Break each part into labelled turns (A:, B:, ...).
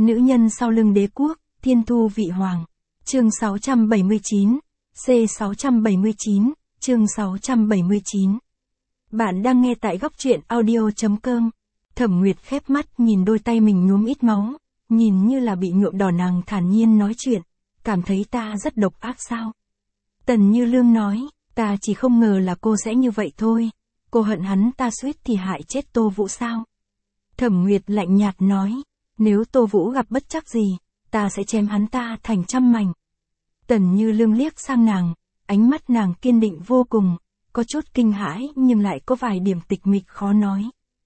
A: Nữ nhân sau lưng đế quốc, thiên thu vị hoàng. Chương 679, C679, chương 679. Bạn đang nghe tại góc truyện audio.com. Thẩm Nguyệt khép mắt nhìn đôi tay mình nhuốm ít máu, nhìn như là bị nhuộm đỏ, nàng thản nhiên nói chuyện, cảm thấy ta rất độc ác sao? Tần Như Lương nói, ta chỉ không ngờ là cô sẽ như vậy thôi, cô hận hắn ta suýt thì hại chết Tô Vũ sao? Thẩm Nguyệt lạnh nhạt nói, nếu Tô Vũ gặp bất trắc gì, ta sẽ chém hắn ta thành trăm mảnh. Tần Như Lương liếc sang nàng, ánh mắt nàng kiên định vô cùng, có chút kinh hãi nhưng lại có vài điểm tịch mịch khó nói.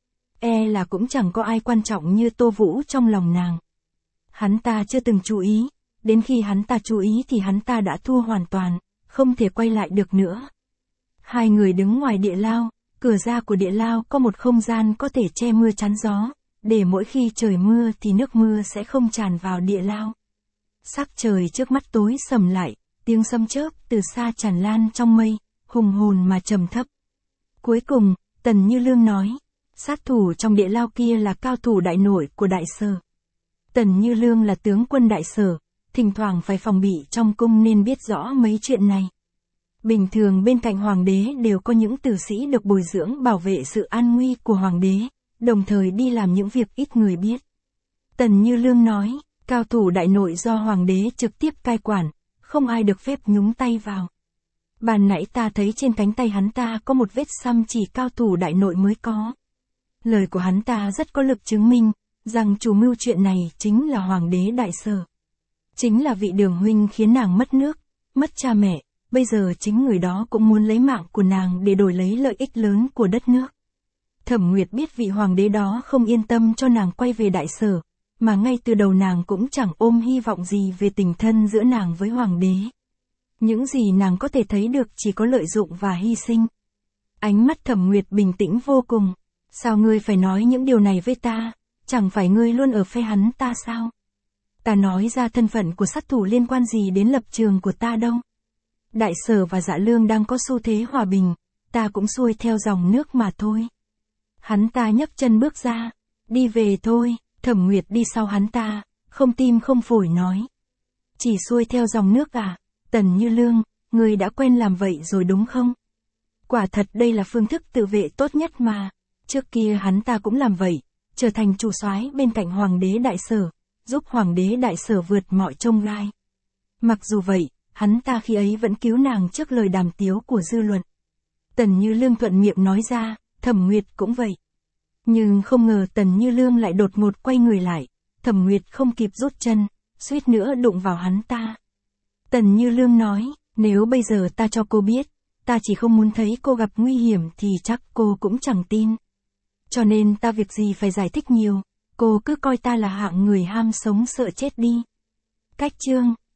A: Là cũng chẳng có ai quan trọng như Tô Vũ trong lòng nàng. Hắn ta chưa từng chú ý, đến khi hắn ta chú ý thì hắn ta đã thua hoàn toàn, không thể quay lại được nữa. Hai người đứng ngoài địa lao, cửa ra của địa lao có một không gian có thể che mưa chắn gió, để mỗi khi trời mưa thì nước mưa sẽ không tràn vào địa lao. Sắc trời trước mắt tối sầm lại, tiếng sấm chớp từ xa tràn lan trong mây, hùng hồn mà trầm thấp. Cuối cùng, Tần Như Lương nói, sát thủ trong địa lao kia là cao thủ đại nội của Đại Sở. Tần Như Lương là tướng quân Đại Sở, thỉnh thoảng phải phòng bị trong cung nên biết rõ mấy chuyện này. Bình thường bên cạnh hoàng đế đều có những tử sĩ được bồi dưỡng bảo vệ sự an nguy của hoàng đế, đồng thời đi làm những việc ít người biết. Tần Như Lương nói, cao thủ đại nội do hoàng đế trực tiếp cai quản, không ai được phép nhúng tay vào. Ban nãy ta thấy trên cánh tay hắn ta có một vết xăm chỉ cao thủ đại nội mới có. Lời của hắn ta rất có lực chứng minh, rằng chủ mưu chuyện này chính là hoàng đế Đại Sở. Chính là vị Đường huynh khiến nàng mất nước, mất cha mẹ, bây giờ chính người đó cũng muốn lấy mạng của nàng để đổi lấy lợi ích lớn của đất nước. Thẩm Nguyệt biết vị hoàng đế đó không yên tâm cho nàng quay về Đại Sở, mà ngay từ đầu nàng cũng chẳng ôm hy vọng gì về tình thân giữa nàng với hoàng đế. Những gì nàng có thể thấy được chỉ có lợi dụng và hy sinh. Ánh mắt Thẩm Nguyệt bình tĩnh vô cùng. Sao ngươi phải nói những điều này với ta? Chẳng phải ngươi luôn ở phe hắn ta sao? Ta nói ra thân phận của sát thủ liên quan gì đến lập trường của ta đâu. Đại Sở và Dạ Lương đang có xu thế hòa bình, ta cũng xuôi theo dòng nước mà thôi. Hắn ta nhấc chân bước ra, đi về thôi. Thẩm Nguyệt đi sau hắn ta, không tim không phổi nói. Chỉ xuôi theo dòng nước à? Tần Như Lương, ngươi đã quen làm vậy rồi đúng không? Quả thật đây là phương thức tự vệ tốt nhất mà. Trước kia hắn ta cũng làm vậy, trở thành chủ soái bên cạnh hoàng đế Đại Sở, giúp hoàng đế Đại Sở vượt mọi chông gai. Mặc dù vậy, hắn ta khi ấy vẫn cứu nàng trước lời đàm tiếu của dư luận. Tần Như Lương thuận miệng nói ra, Thẩm Nguyệt cũng vậy. Nhưng không ngờ Tần Như Lương lại đột ngột quay người lại, Thẩm Nguyệt không kịp rút chân, suýt nữa đụng vào hắn ta. Tần Như Lương nói, nếu bây giờ ta cho cô biết, ta chỉ không muốn thấy cô gặp nguy hiểm thì chắc cô cũng chẳng tin. Cho nên ta việc gì phải giải thích nhiều, cô cứ coi ta là hạng người ham sống sợ chết đi. Cách chương